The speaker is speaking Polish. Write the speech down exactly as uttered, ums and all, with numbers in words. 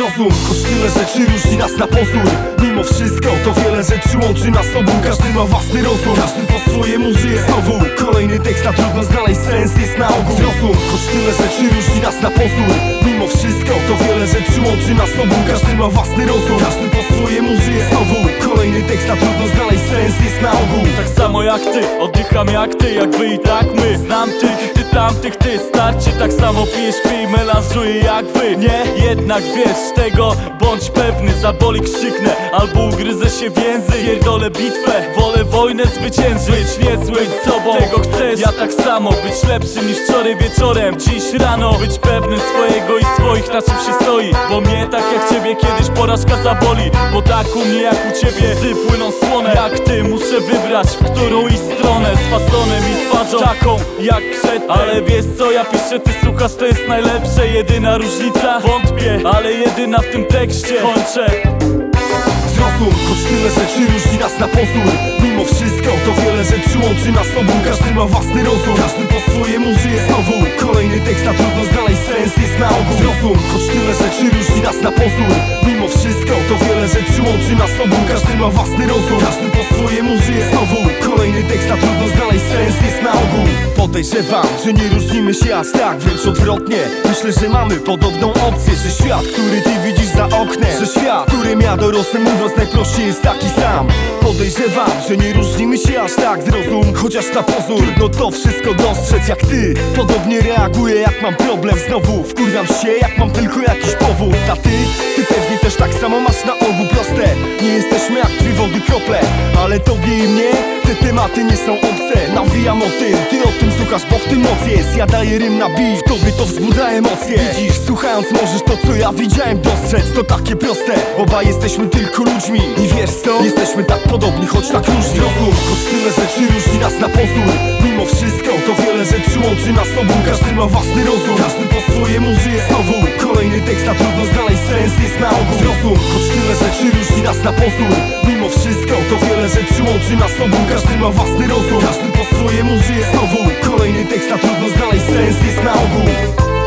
Zrozum, choć tyle rzeczy różni nas na pozór. Mimo wszystko to wiele rzeczy łączy nas obu. Każdy ma własny rozum, każdy po swojemu żyje. Znowu kolejny tekst, a trudno znaleźć sens jest na ogół. Zrozum, choć tyle rzeczy różni nas na pozór. Mimo wszystko to wiele rzeczy łączy nas obu. Każdy ma własny rozum, każdy po swojemu żyje. Znowu kolejny tekst, a trudno znaleźć sens jest na ogół. Tak samo jak ty, oddycham jak ty, jak wy i tak my. Znam tych, ty tamtych, ty starczy. Tak samo pijesz, pij, melanżuję jak wy. Nie, jednak wiesz tego, bądź pewny. Zaboli krzyknę, albo ugryzę się w język. Pierdolę bitwę, wolę wojnę zwyciężyć. Być niezły z sobą, tego chcesz. Ja tak samo, być lepszym niż wczoraj wieczorem. Dziś rano, być pewnym swojego i swoich, na czym się stoi. Bo mnie tak jak ciebie kiedyś porażka zaboli. Bo tak u mnie jak u ciebie łzy płyną słone. Jak ty muszę wybrać, w którą i stronę. Z fasonem i twarzą taką jak przedtem. Ale wiesz co ja piszę, ty słuchasz, to jest najlepsze. Jedyna różnica, wątpię, ale jedyna w tym tekście. Kończę. Zrozum, choć tyle rzeczy różni nas na pozór. Mimo wszystko to wiele rzeczy łączy nas obu. Każdy ma własny rozum, każdy po swojemu żyje. Znowu kolejny tekst, a trudno znaleźć sens jest na ogół. Zrozum, choć tyle rzeczy różni nas na pozór. Mimo wszystko to wiele rzeczy łączy nas obu. Każdy ma własny rozum, każdy po swojemu żyje. Znowu kolejny tekst, a trudno znaleźć sens jest na ogół. Podejrzewam, że nie różnimy się aż tak, wręcz odwrotnie. Myślę, że mamy podobną opcję, że świat, który ty widzisz za oknem, że świat, którym ja dorosłem, mówiąc najprościej, jest taki sam. Podejrzewam, że nie różnimy się aż tak, zrozum, chociaż na pozór trudno to wszystko dostrzec jak ty. Podobnie reaguję jak mam problem, znowu wkurwiam się jak mam tylko jakiś powód. A ty, ty pewnie też tak samo masz na ogół proste. Nie jesteśmy jak dwie wody krople, ale tobie i mnie te tematy nie są obce. Nawijam o tym, ty o tym słuchasz, bo w tym moc jest. Ja daję rym na beat, w tobie to wzbudza emocje. Widzisz, słuchając możesz to co ja widziałem dostrzec. To takie proste, obaj jesteśmy tylko ludźmi. I wiesz co? Jesteśmy tak podobni, choć tak różni. Zrozum, choć tyle rzeczy różni nas na pozór. Mimo wszystko to wiele rzeczy łączy nas obu. Każdy ma własny rozum, każdy po swojemu żyje. Znowu kolejny tekst, a trudno znaleźć sens jest na ogół. Zrozum, choć tyle rzeczy różni nas na pozór. Mimo wszystko to wiele rzeczy łączy nas obu. Każdy ma własny rozum, każdy po swojemu żyje. Znowu kolejny tekst, a trudno znaleźć sens jest na ogół.